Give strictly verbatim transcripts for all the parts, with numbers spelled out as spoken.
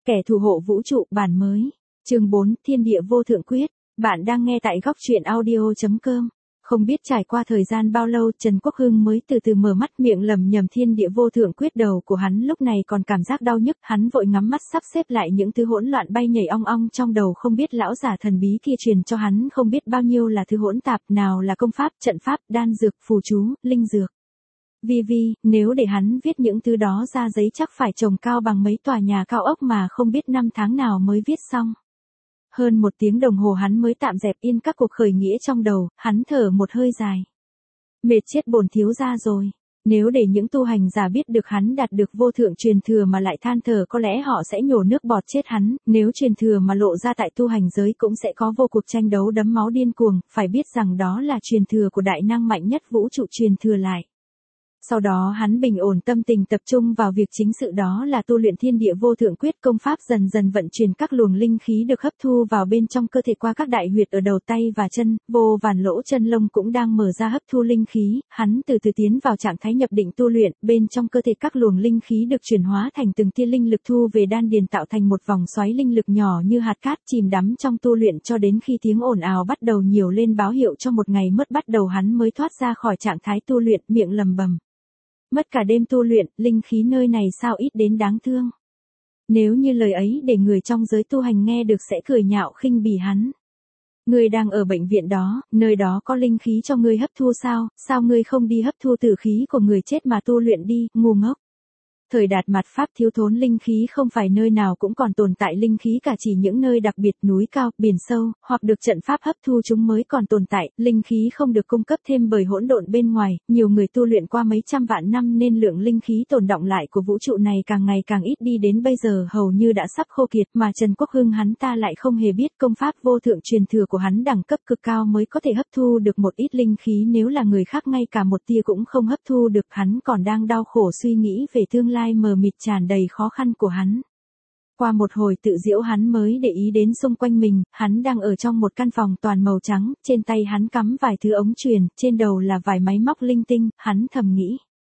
Kẻ thủ hộ vũ trụ bản mới. Chương bốn, Thiên địa vô thượng quyết. Bạn đang nghe tại góc truyện audio chấm com. Không biết trải qua thời gian bao lâu, Trần Quốc Hưng mới từ từ mở mắt, miệng lẩm nhẩm thiên địa vô thượng quyết. Đầu của hắn lúc này còn cảm giác đau nhức, hắn vội ngắm mắt sắp xếp lại những thứ hỗn loạn bay nhảy ong ong trong đầu. Không biết lão giả thần bí kia truyền cho hắn không biết bao nhiêu là thứ hỗn tạp, nào là công pháp, trận pháp, đan dược, phù chú, linh dược. Vi vi, nếu để hắn viết những thứ đó ra giấy chắc phải trồng cao bằng mấy tòa nhà cao ốc mà không biết năm tháng nào mới viết xong. Hơn một tiếng đồng hồ hắn mới tạm dẹp yên các cuộc khởi nghĩa trong đầu, hắn thở một hơi dài. Mệt chết bổn thiếu gia rồi. Nếu để những tu hành giả biết được hắn đạt được vô thượng truyền thừa mà lại than thở, có lẽ họ sẽ nhổ nước bọt chết hắn. Nếu truyền thừa mà lộ ra tại tu hành giới cũng sẽ có vô cuộc tranh đấu đẫm máu điên cuồng, phải biết rằng đó là truyền thừa của đại năng mạnh nhất vũ trụ truyền thừa lại. Sau đó hắn bình ổn tâm tình, tập trung vào việc chính sự, đó là tu luyện thiên địa vô thượng quyết. Công pháp dần dần vận chuyển các luồng linh khí được hấp thu vào bên trong cơ thể qua các đại huyệt ở đầu tay và chân, vô vàn lỗ chân lông cũng đang mở ra hấp thu linh khí. Hắn từ từ tiến vào trạng thái nhập định tu luyện, bên trong cơ thể các luồng linh khí được chuyển hóa thành từng tia linh lực thu về đan điền, tạo thành một vòng xoáy linh lực nhỏ như hạt cát, chìm đắm trong tu luyện cho đến khi tiếng ồn ào bắt đầu nhiều lên báo hiệu cho một ngày mất bắt đầu, hắn mới thoát ra khỏi trạng thái tu luyện, miệng lầm bầm. Mất cả đêm tu luyện, linh khí nơi này sao ít đến đáng thương. Nếu như lời ấy để người trong giới tu hành nghe được sẽ cười nhạo khinh bỉ hắn. Ngươi đang ở bệnh viện đó, nơi đó có linh khí cho ngươi hấp thu sao, sao ngươi không đi hấp thu tử khí của người chết mà tu luyện đi, ngu ngốc. Thời Đạt Mạt Pháp thiếu thốn linh khí, không phải nơi nào cũng còn tồn tại linh khí cả, chỉ những nơi đặc biệt, núi cao, biển sâu, hoặc được trận pháp hấp thu chúng mới còn tồn tại. Linh khí không được cung cấp thêm bởi hỗn độn bên ngoài, nhiều người tu luyện qua mấy trăm vạn năm nên lượng linh khí tồn đọng lại của vũ trụ này càng ngày càng ít đi, đến bây giờ hầu như đã sắp khô kiệt, mà Trần Quốc Hưng hắn ta lại không hề biết công pháp vô thượng truyền thừa của hắn đẳng cấp cực cao mới có thể hấp thu được một ít linh khí, nếu là người khác ngay cả một tia cũng không hấp thu được. Hắn còn đang đau khổ suy nghĩ về tương lai mờ mịt tràn đầy khó khăn của hắn. Qua một hồi tự giễu hắn mới để ý đến xung quanh mình, hắn đang ở trong một căn phòng toàn màu trắng, trên tay hắn cắm vài thứ ống truyền, trên đầu là vài máy móc linh tinh, hắn thầm nghĩ.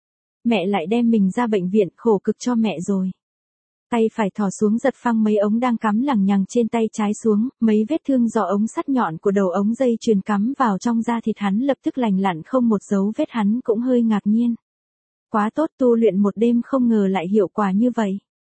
Mẹ lại đem mình ra bệnh viện, khổ cực cho mẹ rồi. Tay phải thò xuống giật phăng mấy ống đang cắm lằng nhằng trên tay trái xuống, mấy vết thương do ống sắt nhọn của đầu ống dây truyền cắm vào trong da thịt hắn lập tức lành lặn không một dấu vết, hắn cũng hơi ngạc nhiên. Quá tốt, tu luyện một đêm không ngờ lại hiệu quả như vậy.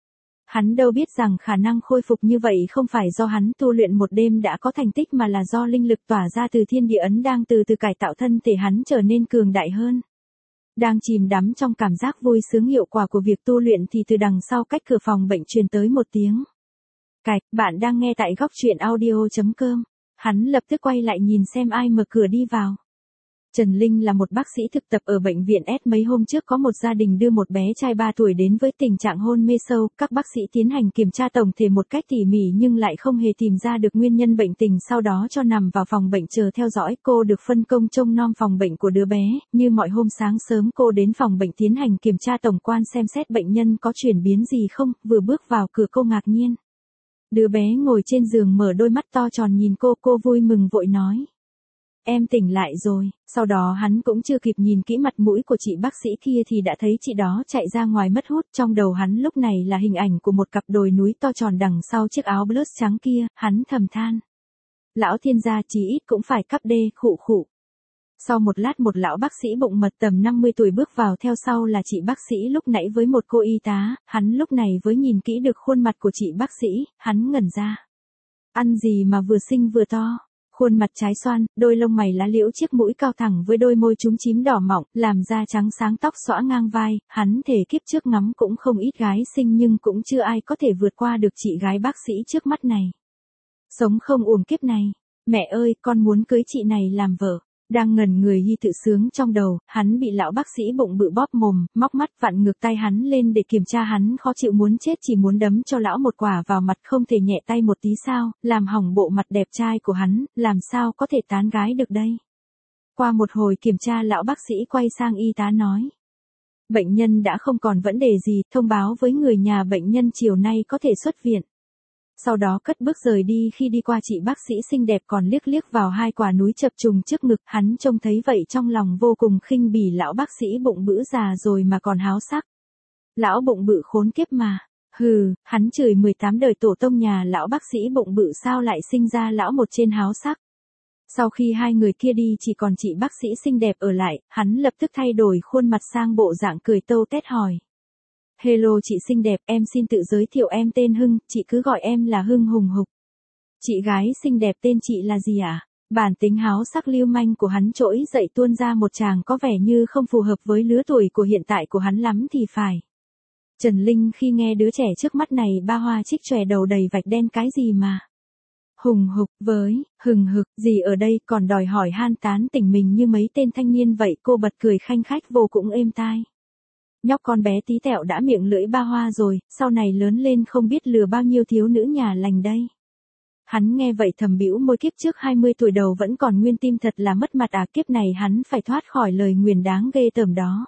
Hắn đâu biết rằng khả năng khôi phục như vậy không phải do hắn tu luyện một đêm đã có thành tích mà là do linh lực tỏa ra từ thiên địa ấn đang từ từ cải tạo thân thể hắn trở nên cường đại hơn. Đang chìm đắm trong cảm giác vui sướng hiệu quả của việc tu luyện thì từ đằng sau cách cửa phòng bệnh truyền tới một tiếng. Cạch, bạn đang nghe tại góc truyện audio chấm com. Hắn lập tức quay lại nhìn xem ai mở cửa đi vào. Trần Linh là một bác sĩ thực tập ở bệnh viện S. Mấy hôm trước có một gia đình đưa một bé trai ba tuổi đến với tình trạng hôn mê sâu. Các bác sĩ tiến hành kiểm tra tổng thể một cách tỉ mỉ nhưng lại không hề tìm ra được nguyên nhân bệnh tình, sau đó cho nằm vào phòng bệnh chờ theo dõi. Cô được phân công trông nom phòng bệnh của đứa bé. Như mọi hôm sáng sớm cô đến phòng bệnh tiến hành kiểm tra tổng quan xem xét bệnh nhân có chuyển biến gì không. Vừa bước vào cửa cô ngạc nhiên. Đứa bé ngồi trên giường mở đôi mắt to tròn nhìn cô, cô vui mừng vội nói. Em tỉnh lại rồi. Sau đó hắn cũng chưa kịp nhìn kỹ mặt mũi của chị bác sĩ kia thì đã thấy chị đó chạy ra ngoài mất hút. Trong đầu hắn lúc này là hình ảnh của một cặp đồi núi to tròn đằng sau chiếc áo blus trắng kia, hắn thầm than. Lão thiên gia chí ít cũng phải cấp D, khụ khụ. Sau một lát một lão bác sĩ bụng mật tầm năm mươi tuổi bước vào, theo sau là chị bác sĩ lúc nãy với một cô y tá. Hắn lúc này với nhìn kỹ được khuôn mặt của chị bác sĩ, hắn ngẩn ra. Ăn gì mà vừa xinh vừa to. Khuôn mặt trái xoan, đôi lông mày lá liễu, chiếc mũi cao thẳng với đôi môi chúm chím đỏ mọng, làm da trắng sáng, tóc xõa ngang vai. Hắn thề kiếp trước ngắm cũng không ít gái xinh nhưng cũng chưa ai có thể vượt qua được chị gái bác sĩ trước mắt này. Sống không uổng kiếp này. Mẹ ơi, con muốn cưới chị này làm vợ. Đang ngẩn người hy tự sướng trong đầu, hắn bị lão bác sĩ bụng bự bóp mồm, móc mắt, vặn ngược tay hắn lên để kiểm tra. Hắn khó chịu muốn chết, chỉ muốn đấm cho lão một quả vào mặt, không thể nhẹ tay một tí sao, làm hỏng bộ mặt đẹp trai của hắn, làm sao có thể tán gái được đây. Qua một hồi kiểm tra lão bác sĩ quay sang y tá nói. Bệnh nhân đã không còn vấn đề gì, thông báo với người nhà bệnh nhân chiều nay có thể xuất viện. Sau đó cất bước rời đi. Khi đi qua chị bác sĩ xinh đẹp còn liếc liếc vào hai quả núi chập trùng trước ngực, hắn trông thấy vậy trong lòng vô cùng khinh bỉ lão bác sĩ bụng bự già rồi mà còn háo sắc. Lão bụng bự khốn kiếp mà. Hừ, hắn chửi mười tám đời tổ tông nhà lão bác sĩ bụng bự sao lại sinh ra lão một trên háo sắc. Sau khi hai người kia đi chỉ còn chị bác sĩ xinh đẹp ở lại, hắn lập tức thay đổi khuôn mặt sang bộ dạng cười tâu tét hỏi. Hello chị xinh đẹp, em xin tự giới thiệu em tên Hưng, chị cứ gọi em là Hưng hùng hục. Chị gái xinh đẹp tên chị là gì ạ? À? Bản tính háo sắc lưu manh của hắn trỗi dậy tuôn ra một chàng có vẻ như không phù hợp với lứa tuổi của hiện tại của hắn lắm thì phải. Trần Linh khi nghe đứa trẻ trước mắt này ba hoa trích chòe đầu đầy vạch đen cái gì mà. Hùng hục với, hừng hực, gì ở đây còn đòi hỏi han tán tỉnh mình như mấy tên thanh niên vậy cô bật cười khanh khách vô cùng êm tai. Nhóc con bé tí tẹo đã miệng lưỡi ba hoa rồi, sau này lớn lên không biết lừa bao nhiêu thiếu nữ nhà lành đây. Hắn nghe vậy thầm bĩu môi kiếp trước hai mươi tuổi đầu vẫn còn nguyên tim thật là mất mặt à kiếp này hắn phải thoát khỏi lời nguyền đáng ghê tởm đó.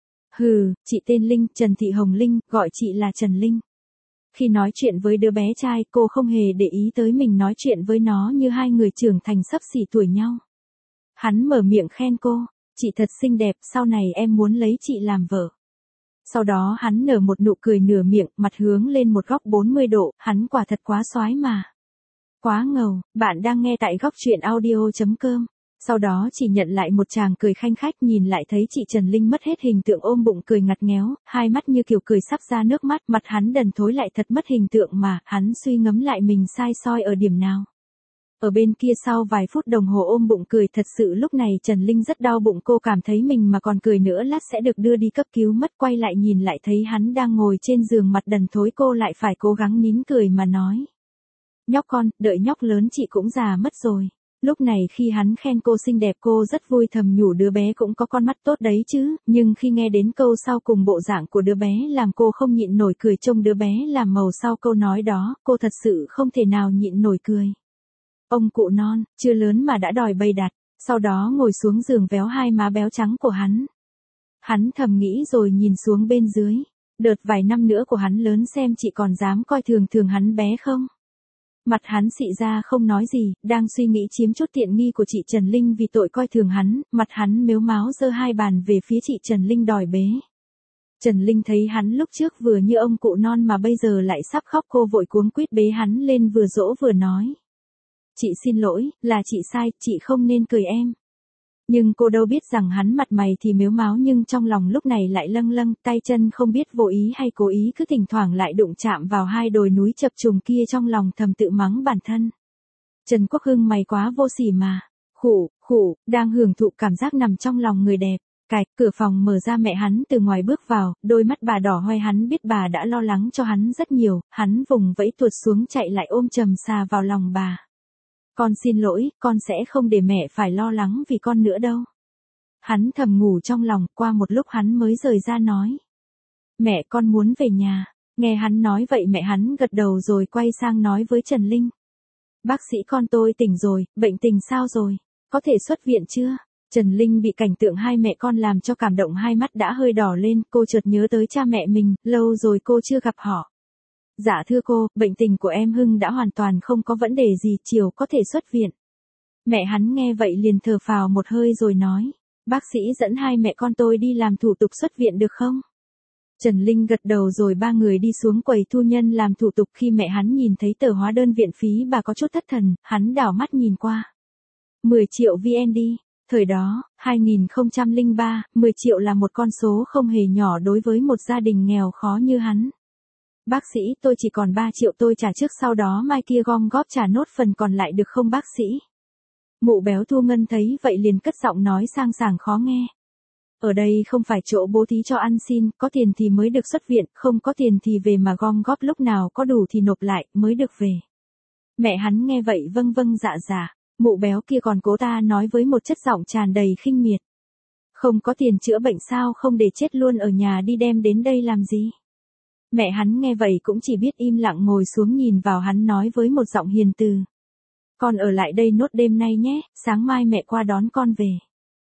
Hừ, chị tên Linh, Trần Thị Hồng Linh, gọi chị là Trần Linh. Khi nói chuyện với đứa bé trai cô không hề để ý tới mình nói chuyện với nó như hai người trưởng thành sắp xỉ tuổi nhau. Hắn mở miệng khen cô, chị thật xinh đẹp, sau này em muốn lấy chị làm vợ. Sau đó hắn nở một nụ cười nửa miệng, mặt hướng lên một góc bốn mươi độ, hắn quả thật quá soái mà. Quá ngầu, bạn đang nghe tại góc truyện audio chấm com. Sau đó chỉ nhận lại một chàng cười khanh khách nhìn lại thấy chị Trần Linh mất hết hình tượng ôm bụng cười ngặt nghéo, hai mắt như kiểu cười sắp ra nước mắt, mặt hắn đần thối lại thật mất hình tượng mà, hắn suy ngẫm lại mình sai soi ở điểm nào. Ở bên kia sau vài phút đồng hồ ôm bụng cười thật sự lúc này Trần Linh rất đau bụng cô cảm thấy mình mà còn cười nữa lát sẽ được đưa đi cấp cứu mất quay lại nhìn lại thấy hắn đang ngồi trên giường mặt đần thối cô lại phải cố gắng nín cười mà nói. Nhóc con, đợi nhóc lớn chị cũng già mất rồi. Lúc này khi hắn khen cô xinh đẹp cô rất vui thầm nhủ đứa bé cũng có con mắt tốt đấy chứ, nhưng khi nghe đến câu sau cùng bộ dạng của đứa bé làm cô không nhịn nổi cười trông đứa bé làm màu sau câu nói đó, cô thật sự không thể nào nhịn nổi cười. Ông cụ non, chưa lớn mà đã đòi bày đặt, sau đó ngồi xuống giường véo hai má béo trắng của hắn. Hắn thầm nghĩ rồi nhìn xuống bên dưới, đợt vài năm nữa của hắn lớn xem chị còn dám coi thường thường hắn bé không. Mặt hắn xị ra không nói gì, đang suy nghĩ chiếm chút tiện nghi của chị Trần Linh vì tội coi thường hắn, mặt hắn mếu máo giơ hai bàn về phía chị Trần Linh đòi bế. Trần Linh thấy hắn lúc trước vừa như ông cụ non mà bây giờ lại sắp khóc cô vội cuống quýt bế hắn lên vừa dỗ vừa nói. Chị xin lỗi, là chị sai, chị không nên cười em. Nhưng cô đâu biết rằng hắn mặt mày thì mếu máo nhưng trong lòng lúc này lại lâng lâng, tay chân không biết vô ý hay cố ý cứ thỉnh thoảng lại đụng chạm vào hai đồi núi chập trùng kia trong lòng thầm tự mắng bản thân. Trần Quốc Hưng mày quá vô sỉ mà. Khụ, khụ, đang hưởng thụ cảm giác nằm trong lòng người đẹp. Cạch, cửa phòng mở ra mẹ hắn từ ngoài bước vào, đôi mắt bà đỏ hoe hắn biết bà đã lo lắng cho hắn rất nhiều, hắn vùng vẫy tuột xuống chạy lại ôm trầm xà vào lòng bà. Con xin lỗi, con sẽ không để mẹ phải lo lắng vì con nữa đâu. Hắn thầm ngủ trong lòng, qua một lúc hắn mới rời ra nói. Mẹ con muốn về nhà. Nghe hắn nói vậy mẹ hắn gật đầu rồi quay sang nói với Trần Linh. Bác sĩ con tôi tỉnh rồi, bệnh tình sao rồi? Có thể xuất viện chưa? Trần Linh bị cảnh tượng hai mẹ con làm cho cảm động hai mắt đã hơi đỏ lên, cô chợt nhớ tới cha mẹ mình, lâu rồi cô chưa gặp họ. Dạ thưa cô, bệnh tình của em Hưng đã hoàn toàn không có vấn đề gì, chiều có thể xuất viện. Mẹ hắn nghe vậy liền thở phào một hơi rồi nói, bác sĩ dẫn hai mẹ con tôi đi làm thủ tục xuất viện được không? Trần Linh gật đầu rồi ba người đi xuống quầy thu nhân làm thủ tục khi mẹ hắn nhìn thấy tờ hóa đơn viện phí bà có chút thất thần, hắn đảo mắt nhìn qua. mười triệu vê en đi, thời đó, hai nghìn không trăm lẻ ba, mười triệu là một con số không hề nhỏ đối với một gia đình nghèo khó như hắn. Bác sĩ tôi chỉ còn ba triệu tôi trả trước sau đó mai kia gom góp trả nốt phần còn lại được không bác sĩ? Mụ béo Thu Ngân thấy vậy liền cất giọng nói sang sảng khó nghe. Ở đây không phải chỗ bố thí cho ăn xin, có tiền thì mới được xuất viện, không có tiền thì về mà gom góp lúc nào có đủ thì nộp lại, mới được về. Mẹ hắn nghe vậy vâng vâng dạ dạ, mụ béo kia còn cố ta nói với một chất giọng tràn đầy khinh miệt. Không có tiền chữa bệnh sao không để chết luôn ở nhà đi đem đến đây làm gì? Mẹ hắn nghe vậy cũng chỉ biết im lặng ngồi xuống nhìn vào hắn nói với một giọng hiền từ. Con ở lại đây nốt đêm nay nhé, sáng mai mẹ qua đón con về.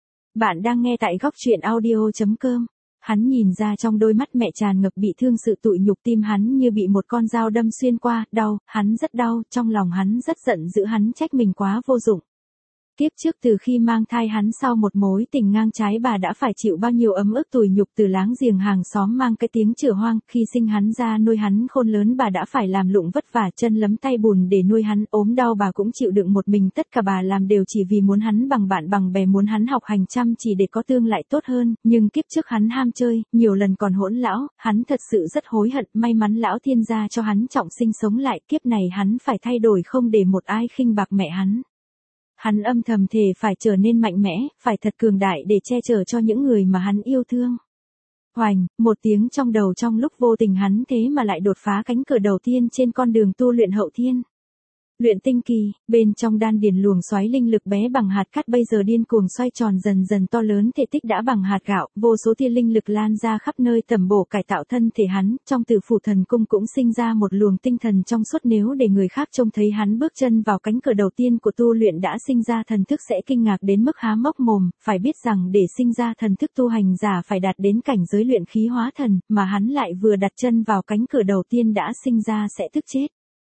Bạn đang nghe tại góc truyện audio chấm com. Hắn nhìn ra trong đôi mắt mẹ tràn ngập bị thương sự tủi nhục tim hắn như bị một con dao đâm xuyên qua, đau, hắn rất đau, trong lòng hắn rất giận dữ hắn trách mình quá vô dụng. Kiếp trước từ khi mang thai hắn sau một mối tình ngang trái bà đã phải chịu bao nhiêu ấm ức tủi nhục từ láng giềng hàng xóm mang cái tiếng chửa hoang, khi sinh hắn ra nuôi hắn khôn lớn bà đã phải làm lụng vất vả chân lấm tay bùn để nuôi hắn, ốm đau bà cũng chịu đựng một mình, tất cả bà làm đều chỉ vì muốn hắn bằng bạn bằng bè, muốn hắn học hành chăm chỉ để có tương lai tốt hơn, nhưng kiếp trước hắn ham chơi, nhiều lần còn hỗn lão, hắn thật sự rất hối hận, may mắn lão thiên gia cho hắn trọng sinh sống lại, kiếp này hắn phải thay đổi không để một ai khinh bạc mẹ hắn. Hắn âm thầm thề phải trở nên mạnh mẽ, phải thật cường đại để che chở cho những người mà hắn yêu thương. Hoành, một tiếng trong đầu trong lúc vô tình hắn thế mà lại đột phá cánh cửa đầu tiên trên con đường tu luyện hậu thiên. Luyện tinh kỳ, bên trong đan điền luồng xoáy linh lực bé bằng hạt cát bây giờ điên cuồng xoay tròn dần dần to lớn, thể tích đã bằng hạt gạo, vô số tia linh lực lan ra khắp nơi tẩm bổ cải tạo thân thể hắn, trong Tử Phủ Thần Cung cũng sinh ra một luồng tinh thần trong suốt, nếu để người khác trông thấy hắn bước chân vào cánh cửa đầu tiên của tu luyện đã sinh ra thần thức sẽ kinh ngạc đến mức há mốc mồm, phải biết rằng để sinh ra thần thức tu hành giả phải đạt đến cảnh giới luyện khí hóa thần, mà hắn lại vừa đặt chân vào cánh cửa đầu tiên đã sinh ra sẽ tức chết.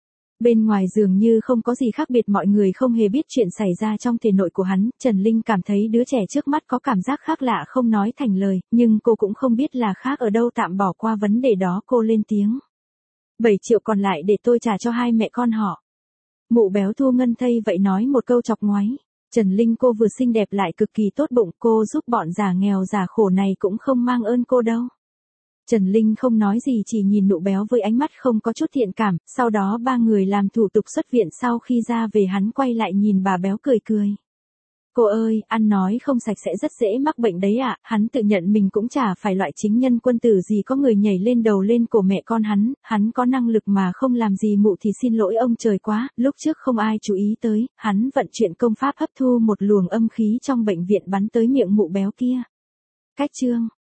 Bên ngoài dường như không có gì khác biệt, mọi người không hề biết chuyện xảy ra trong thể nội của hắn, Trần Linh cảm thấy đứa trẻ trước mắt có cảm giác khác lạ không nói thành lời, nhưng cô cũng không biết là khác ở đâu, tạm bỏ qua vấn đề đó cô lên tiếng. bảy triệu còn lại để tôi trả cho hai mẹ con họ. Mụ béo Thu Ngân Thây vậy nói một câu chọc ngoáy. Trần Linh cô vừa xinh đẹp lại cực kỳ tốt bụng, cô giúp bọn già nghèo già khổ này cũng không mang ơn cô đâu. Trần Linh không nói gì, chỉ nhìn nụ béo với ánh mắt không có chút thiện cảm, sau đó ba người làm thủ tục xuất viện, sau khi ra về hắn quay lại nhìn bà béo cười cười. Cô ơi, ăn nói không sạch sẽ rất dễ mắc bệnh đấy ạ, à. Hắn tự nhận mình cũng chả phải loại chính nhân quân tử gì, có người nhảy lên đầu lên cổ mẹ con hắn, hắn có năng lực mà không làm gì mụ thì xin lỗi ông trời quá, lúc trước không ai chú ý tới, hắn vận chuyển công pháp hấp thu một luồng âm khí trong bệnh viện bắn tới miệng mụ béo kia. Cách chương